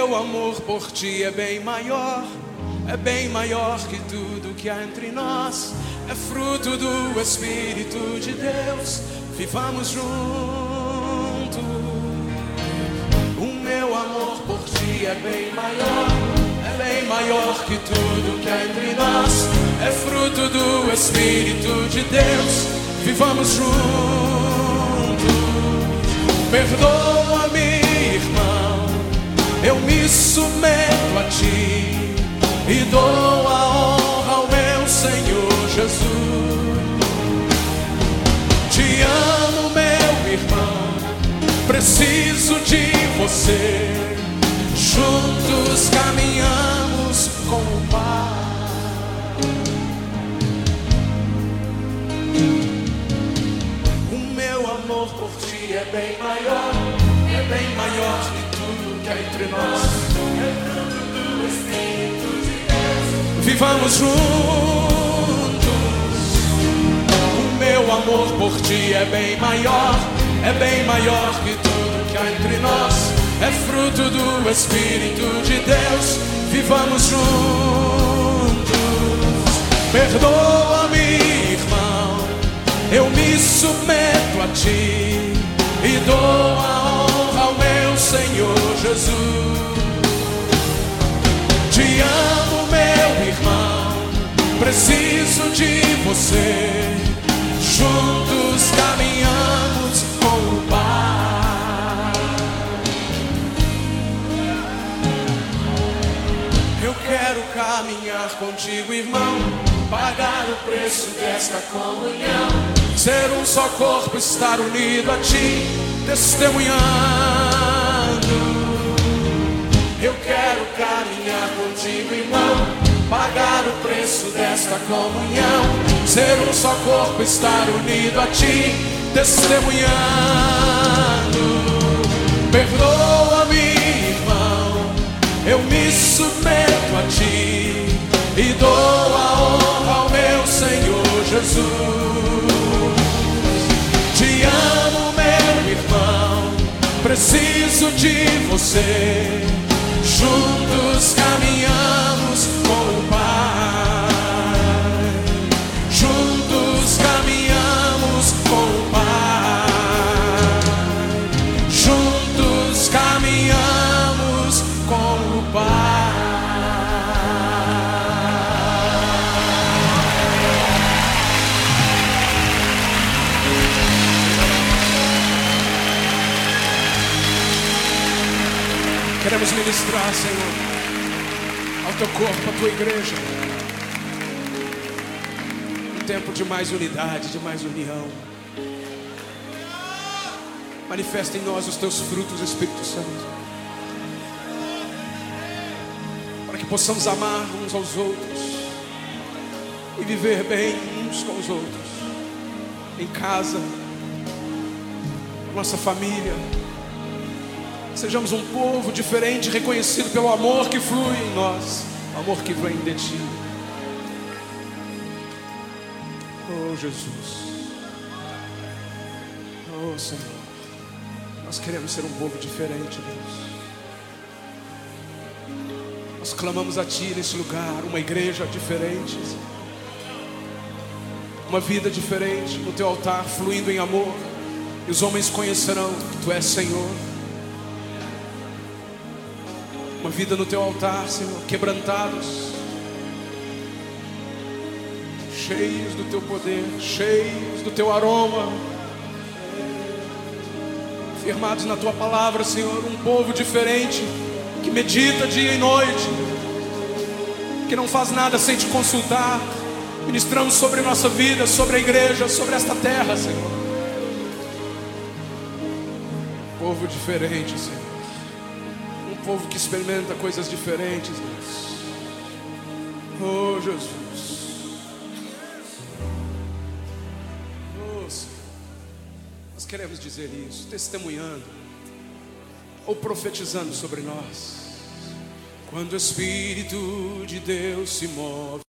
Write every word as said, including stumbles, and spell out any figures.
meu amor por ti é bem maior, é bem maior que tudo que há entre nós. É fruto do Espírito de Deus, vivamos juntos. O meu amor por ti é bem maior, é bem maior que tudo que há entre nós. É fruto do Espírito de Deus, vivamos juntos. Perdoa-me, irmão, eu me submeto a ti e dou a honra ao meu Senhor Jesus. Te amo, meu irmão, preciso de você. Juntos caminhamos com o Pai. O meu amor por ti é bem maior, é bem maior que tudo que há entre nós. É fruto do Espírito de Deus, vivamos juntos. O meu amor por ti é bem maior, é bem maior que tudo que há entre nós. É fruto do Espírito de Deus, vivamos juntos. Perdoa-me, irmão, eu me submeto a ti e dou a honra ao meu Senhor Jesus. Te amo, meu irmão, preciso de você. Juntos caminhamos com o Pai. Eu quero caminhar contigo, irmão, pagar o preço desta comunhão, ser um só corpo, estar unido a ti, testemunhando. Eu quero caminhar contigo, irmão, pagar o preço desta comunhão, ser um só corpo, estar unido a ti, testemunhando. Perdoa-me, irmão, eu me submeto a ti e dou a honra ao meu Senhor Jesus. Te amo, meu irmão, preciso de você. Juntos caminhamos com o Pai. Juntos caminhamos com o Pai. Juntos caminhamos com o Pai. Queremos ministrar, Senhor, ao teu corpo, à tua igreja, um tempo de mais unidade, de mais união. Manifesta em nós os teus frutos, Espírito Santo, para que possamos amar uns aos outros e viver bem uns com os outros, em casa, nossa família. Sejamos um povo diferente, reconhecido pelo amor que flui em nós, o amor que vem de ti. Oh Jesus, oh Senhor, nós queremos ser um povo diferente, Deus. Nós clamamos a ti nesse lugar, uma igreja diferente, uma vida diferente no teu altar, fluindo em amor, e os homens conhecerão que tu és Senhor. Uma vida no teu altar, Senhor, quebrantados, cheios do teu poder, cheios do teu aroma, firmados na tua palavra, Senhor. Um povo diferente, que medita dia e noite, que não faz nada sem te consultar. Ministramos sobre nossa vida, sobre a igreja, sobre esta terra, Senhor. Um povo diferente, Senhor. Um povo que experimenta coisas diferentes, Deus. Oh Jesus, oh Senhor, nós queremos dizer isso, testemunhando ou profetizando sobre nós. Quando o Espírito de Deus se move,